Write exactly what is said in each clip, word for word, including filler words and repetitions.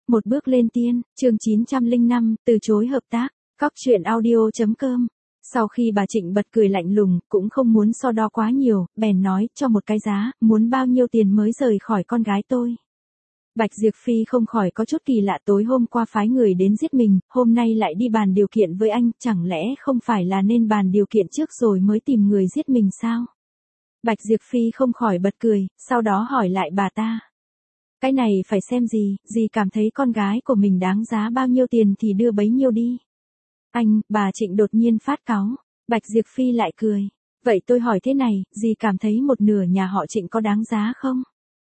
Một bước lên tiên, chương chín trăm lẻ năm, từ chối hợp tác, cóc truyện audio.com. Sau khi bà Trịnh bật cười lạnh lùng, cũng không muốn so đo quá nhiều, bèn nói, cho một cái giá, muốn bao nhiêu tiền mới rời khỏi con gái tôi. Bạch Diệp Phi không khỏi có chút kỳ lạ, tối hôm qua phái người đến giết mình, hôm nay lại đi bàn điều kiện với anh, chẳng lẽ không phải là nên bàn điều kiện trước rồi mới tìm người giết mình sao? Bạch Diệp Phi không khỏi bật cười, sau đó hỏi lại bà ta. Cái này phải xem gì, dì cảm thấy con gái của mình đáng giá bao nhiêu tiền thì đưa bấy nhiêu đi. Anh, bà Trịnh đột nhiên phát cáu. Bạch Diệp Phi lại cười. Vậy tôi hỏi thế này, dì cảm thấy một nửa nhà họ Trịnh có đáng giá không?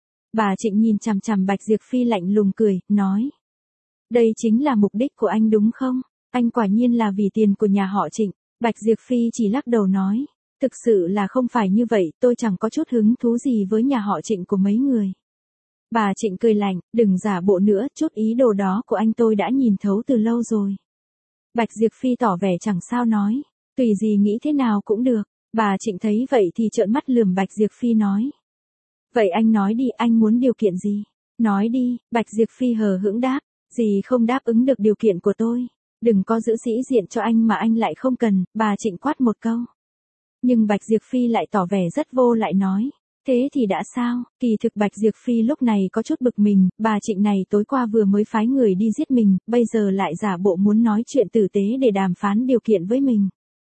Bà Trịnh nhìn chằm chằm Bạch Diệp Phi lạnh lùng cười, nói. Đây chính là mục đích của anh đúng không? Anh quả nhiên là vì tiền của nhà họ Trịnh. Bạch Diệp Phi chỉ lắc đầu nói. Thực sự là không phải như vậy, tôi chẳng có chút hứng thú gì với nhà họ Trịnh của mấy người. Bà Trịnh cười lạnh, đừng giả bộ nữa, chút ý đồ đó của anh tôi đã nhìn thấu từ lâu rồi. Bạch Diệp Phi tỏ vẻ chẳng sao nói, tùy gì nghĩ thế nào cũng được. Bà Trịnh thấy vậy thì trợn mắt lườm Bạch Diệp Phi nói. Vậy anh nói đi, anh muốn điều kiện gì? Nói đi, Bạch Diệp Phi hờ hững đáp, dì không đáp ứng được điều kiện của tôi. Đừng có giữ sĩ diện cho anh mà anh lại không cần, bà Trịnh quát một câu. Nhưng Bạch Diệp Phi lại tỏ vẻ rất vô lại nói. Thế thì đã sao, kỳ thực Bạch Diệp Phi lúc này có chút bực mình, bà Trịnh này tối qua vừa mới phái người đi giết mình, bây giờ lại giả bộ muốn nói chuyện tử tế để đàm phán điều kiện với mình.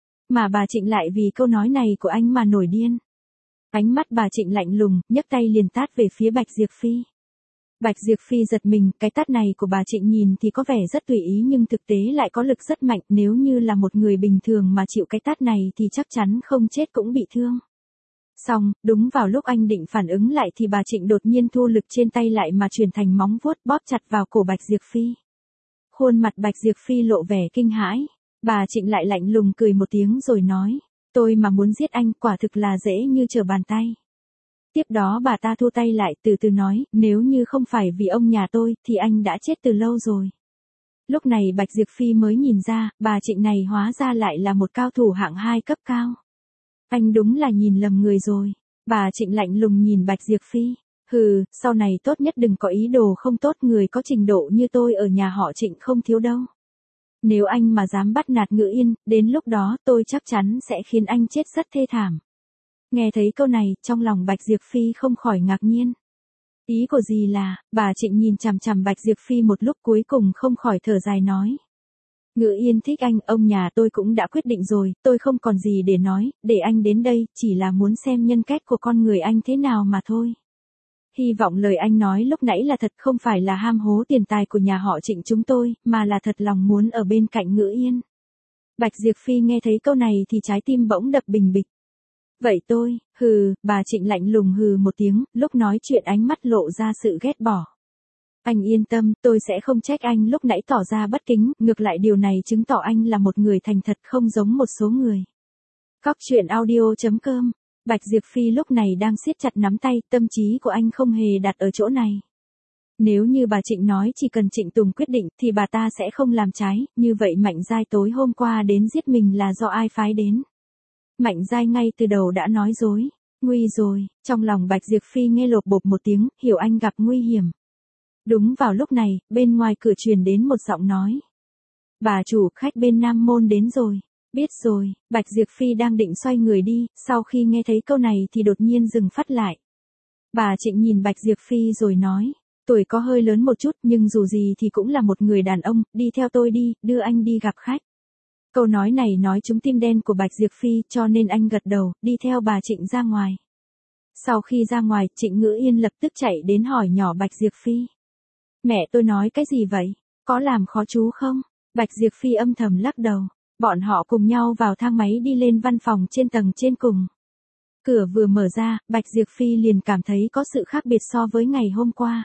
Mà bà Trịnh lại vì câu nói này của anh mà nổi điên. Ánh mắt bà Trịnh lạnh lùng, nhấc tay liền tát về phía Bạch Diệp Phi. Bạch Diệp Phi giật mình, cái tát này của bà Trịnh nhìn thì có vẻ rất tùy ý nhưng thực tế lại có lực rất mạnh, nếu như là một người bình thường mà chịu cái tát này thì chắc chắn không chết cũng bị thương. Xong, đúng vào lúc anh định phản ứng lại thì bà Trịnh đột nhiên thu lực trên tay lại mà chuyển thành móng vuốt bóp chặt vào cổ Bạch Diệp Phi. Khuôn mặt Bạch Diệp Phi lộ vẻ kinh hãi, bà Trịnh lại lạnh lùng cười một tiếng rồi nói, tôi mà muốn giết anh quả thực là dễ như trở bàn tay. Tiếp đó bà ta thu tay lại từ từ nói, nếu như không phải vì ông nhà tôi thì anh đã chết từ lâu rồi. Lúc này Bạch Diệp Phi mới nhìn ra, bà Trịnh này hóa ra lại là một cao thủ hạng hai cấp cao. Anh đúng là nhìn lầm người rồi. Bà Trịnh lạnh lùng nhìn Bạch Diệp Phi. Hừ, sau này tốt nhất đừng có ý đồ không tốt, người có trình độ như tôi ở nhà họ Trịnh không thiếu đâu. Nếu anh mà dám bắt nạt Ngữ Yên, đến lúc đó tôi chắc chắn sẽ khiến anh chết rất thê thảm. Nghe thấy câu này, trong lòng Bạch Diệp Phi không khỏi ngạc nhiên. Ý của dì là, bà Trịnh nhìn chằm chằm Bạch Diệp Phi một lúc cuối cùng không khỏi thở dài nói. Ngữ Yên thích anh, ông nhà tôi cũng đã quyết định rồi, tôi không còn gì để nói, để anh đến đây, chỉ là muốn xem nhân cách của con người anh thế nào mà thôi. Hy vọng lời anh nói lúc nãy là thật, không phải là ham hố tiền tài của nhà họ Trịnh chúng tôi, mà là thật lòng muốn ở bên cạnh Ngữ Yên. Bạch Diệp Phi nghe thấy câu này thì trái tim bỗng đập bình bịch. Vậy tôi, hừ, bà Trịnh lạnh lùng hừ một tiếng, lúc nói chuyện ánh mắt lộ ra sự ghét bỏ. Anh yên tâm, tôi sẽ không trách anh lúc nãy tỏ ra bất kính, ngược lại điều này chứng tỏ anh là một người thành thật không giống một số người. Cóc truyện audio.com. Bạch Diệp Phi lúc này đang siết chặt nắm tay, tâm trí của anh không hề đặt ở chỗ này. Nếu như bà Trịnh nói chỉ cần Trịnh Tùng quyết định thì bà ta sẽ không làm trái, như vậy Mạnh Giai tối hôm qua đến giết mình là do ai phái đến. Mạnh Giai ngay từ đầu đã nói dối, nguy rồi, trong lòng Bạch Diệp Phi nghe lột bột một tiếng, hiểu anh gặp nguy hiểm. Đúng vào lúc này, bên ngoài cửa truyền đến một giọng nói. Bà chủ, khách bên Nam Môn đến rồi. Biết rồi, Bạch Diệp Phi đang định xoay người đi, sau khi nghe thấy câu này thì đột nhiên dừng phát lại. Bà Trịnh nhìn Bạch Diệp Phi rồi nói, tuổi có hơi lớn một chút nhưng dù gì thì cũng là một người đàn ông, đi theo tôi đi, đưa anh đi gặp khách. Câu nói này nói trúng tim đen của Bạch Diệp Phi cho nên anh gật đầu, đi theo bà Trịnh ra ngoài. Sau khi ra ngoài, Trịnh Ngữ Yên lập tức chạy đến hỏi nhỏ Bạch Diệp Phi. Mẹ tôi nói cái gì vậy? Có làm khó chú không? Bạch Diệp Phi âm thầm lắc đầu. Bọn họ cùng nhau vào thang máy đi lên văn phòng trên tầng trên cùng. Cửa vừa mở ra, Bạch Diệp Phi liền cảm thấy có sự khác biệt so với ngày hôm qua.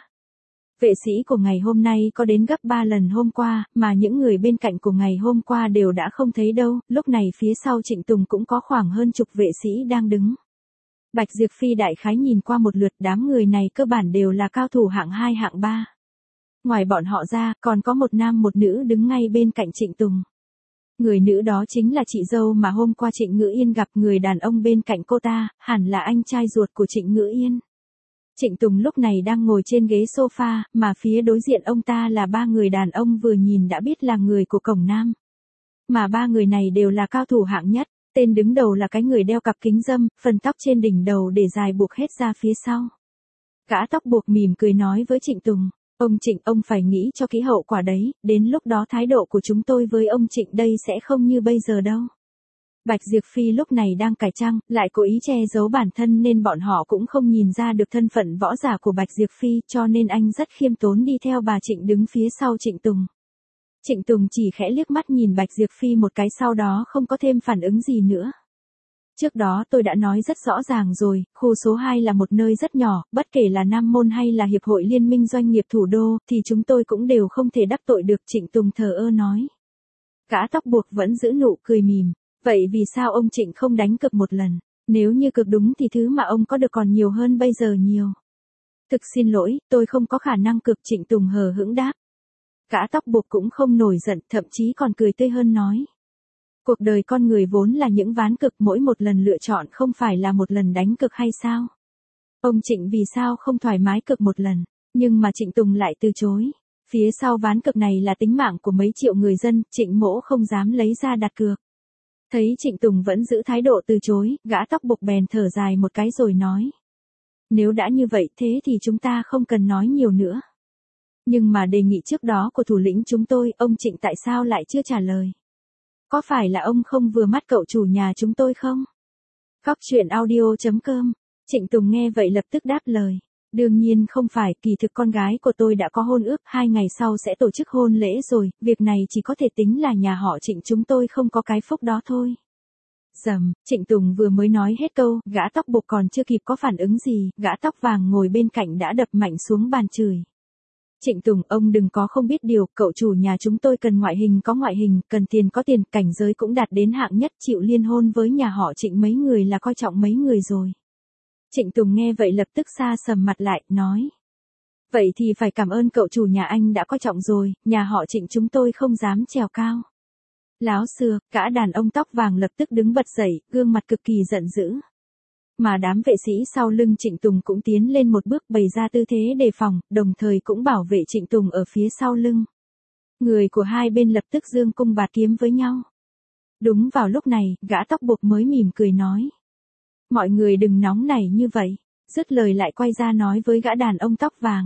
Vệ sĩ của ngày hôm nay có đến gấp ba lần hôm qua, mà những người bên cạnh của ngày hôm qua đều đã không thấy đâu, lúc này phía sau Trịnh Tùng cũng có khoảng hơn chục vệ sĩ đang đứng. Bạch Diệp Phi đại khái nhìn qua một lượt, đám người này cơ bản đều là cao thủ hạng hai hạng ba. Ngoài bọn họ ra, còn có một nam một nữ đứng ngay bên cạnh Trịnh Tùng. Người nữ đó chính là chị dâu mà hôm qua Trịnh Ngữ Yên gặp, người đàn ông bên cạnh cô ta, hẳn là anh trai ruột của Trịnh Ngữ Yên. Trịnh Tùng lúc này đang ngồi trên ghế sofa, mà phía đối diện ông ta là ba người đàn ông vừa nhìn đã biết là người của Cổng Nam. Mà ba người này đều là cao thủ hạng nhất, tên đứng đầu là cái người đeo cặp kính râm, phần tóc trên đỉnh đầu để dài buộc hết ra phía sau. Gã tóc buộc mỉm cười nói với Trịnh Tùng, ông Trịnh, ông phải nghĩ cho kỹ hậu quả đấy, đến lúc đó thái độ của chúng tôi với ông Trịnh đây sẽ không như bây giờ đâu. Bạch Diệp Phi lúc này đang cải trang, lại cố ý che giấu bản thân nên bọn họ cũng không nhìn ra được thân phận võ giả của Bạch Diệp Phi, cho nên anh rất khiêm tốn đi theo bà Trịnh đứng phía sau Trịnh Tùng. Trịnh Tùng chỉ khẽ liếc mắt nhìn Bạch Diệp Phi một cái, sau đó không có thêm phản ứng gì nữa. Trước đó tôi đã nói rất rõ ràng rồi, khu số hai là một nơi rất nhỏ, bất kể là Nam Môn hay là Hiệp hội Liên minh Doanh nghiệp Thủ đô, thì chúng tôi cũng đều không thể đắc tội được, Trịnh Tùng thờ ơ nói. Gã tóc buộc vẫn giữ nụ cười mỉm, vậy vì sao ông Trịnh không đánh cược một lần, nếu như cược đúng thì thứ mà ông có được còn nhiều hơn bây giờ nhiều. Thực xin lỗi, tôi không có khả năng cược, Trịnh Tùng hờ hững đáp. Gã tóc buộc cũng không nổi giận, thậm chí còn cười tươi hơn nói. Cuộc đời con người vốn là những ván cực, mỗi một lần lựa chọn không phải là một lần đánh cực hay sao? Ông Trịnh vì sao không thoải mái cực một lần, nhưng mà Trịnh Tùng lại từ chối. Phía sau ván cực này là tính mạng của mấy triệu người dân, Trịnh Mỗ không dám lấy ra đặt cược. Thấy Trịnh Tùng vẫn giữ thái độ từ chối, gã tóc buộc bèn thở dài một cái rồi nói. Nếu đã như vậy thế thì chúng ta không cần nói nhiều nữa. Nhưng mà đề nghị trước đó của thủ lĩnh chúng tôi, ông Trịnh tại sao lại chưa trả lời? Có phải là ông không vừa mắt cậu chủ nhà chúng tôi không? Góc truyện audio chấm com. Trịnh Tùng nghe vậy lập tức đáp lời. Đương nhiên không phải, kỳ thực con gái của tôi đã có hôn ước, hai ngày sau sẽ tổ chức hôn lễ rồi, việc này chỉ có thể tính là nhà họ Trịnh chúng tôi không có cái phúc đó thôi. Dầm, Trịnh Tùng vừa mới nói hết câu, gã tóc buộc còn chưa kịp có phản ứng gì, gã tóc vàng ngồi bên cạnh đã đập mạnh xuống bàn chửi. Trịnh Tùng, ông đừng có không biết điều, cậu chủ nhà chúng tôi cần ngoại hình có ngoại hình, cần tiền có tiền, cảnh giới cũng đạt đến hạng nhất, chịu liên hôn với nhà họ Trịnh mấy người là coi trọng mấy người rồi. Trịnh Tùng nghe vậy lập tức xa sầm mặt lại, nói. Vậy thì phải cảm ơn cậu chủ nhà anh đã coi trọng rồi, nhà họ Trịnh chúng tôi không dám trèo cao. Láo xưa, cả đàn ông tóc vàng lập tức đứng bật dậy, gương mặt cực kỳ giận dữ. Mà đám vệ sĩ sau lưng Trịnh Tùng cũng tiến lên một bước bày ra tư thế đề phòng, đồng thời cũng bảo vệ Trịnh Tùng ở phía sau lưng. Người của hai bên lập tức giương cung bạt kiếm với nhau. Đúng vào lúc này, gã tóc buộc mới mỉm cười nói. Mọi người đừng nóng nảy như vậy, dứt lời lại quay ra nói với gã đàn ông tóc vàng.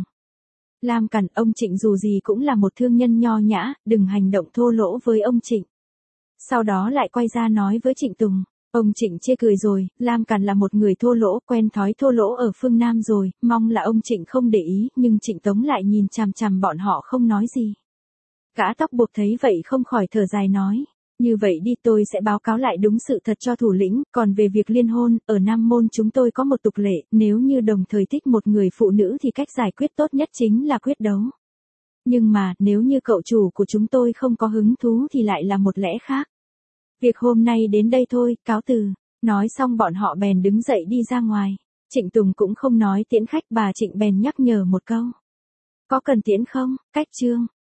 Lam Cẩn, ông Trịnh dù gì cũng là một thương nhân nho nhã, đừng hành động thô lỗ với ông Trịnh. Sau đó lại quay ra nói với Trịnh Tùng. Ông Trịnh chê cười rồi, Lam Cẩn là một người thô lỗ, quen thói thô lỗ ở phương Nam rồi, mong là ông Trịnh không để ý, nhưng Trịnh Tống lại nhìn chằm chằm bọn họ không nói gì. Gã tóc buộc thấy vậy không khỏi thở dài nói, như vậy đi, tôi sẽ báo cáo lại đúng sự thật cho thủ lĩnh, còn về việc liên hôn, ở Nam Môn chúng tôi có một tục lệ, nếu như đồng thời thích một người phụ nữ thì cách giải quyết tốt nhất chính là quyết đấu. Nhưng mà, nếu như cậu chủ của chúng tôi không có hứng thú thì lại là một lẽ khác. Việc hôm nay đến đây thôi, cáo từ. Nói xong bọn họ bèn đứng dậy đi ra ngoài. Trịnh Tùng cũng không nói tiễn khách, bà Trịnh bèn nhắc nhở một câu. Có cần tiễn không? Cách chương.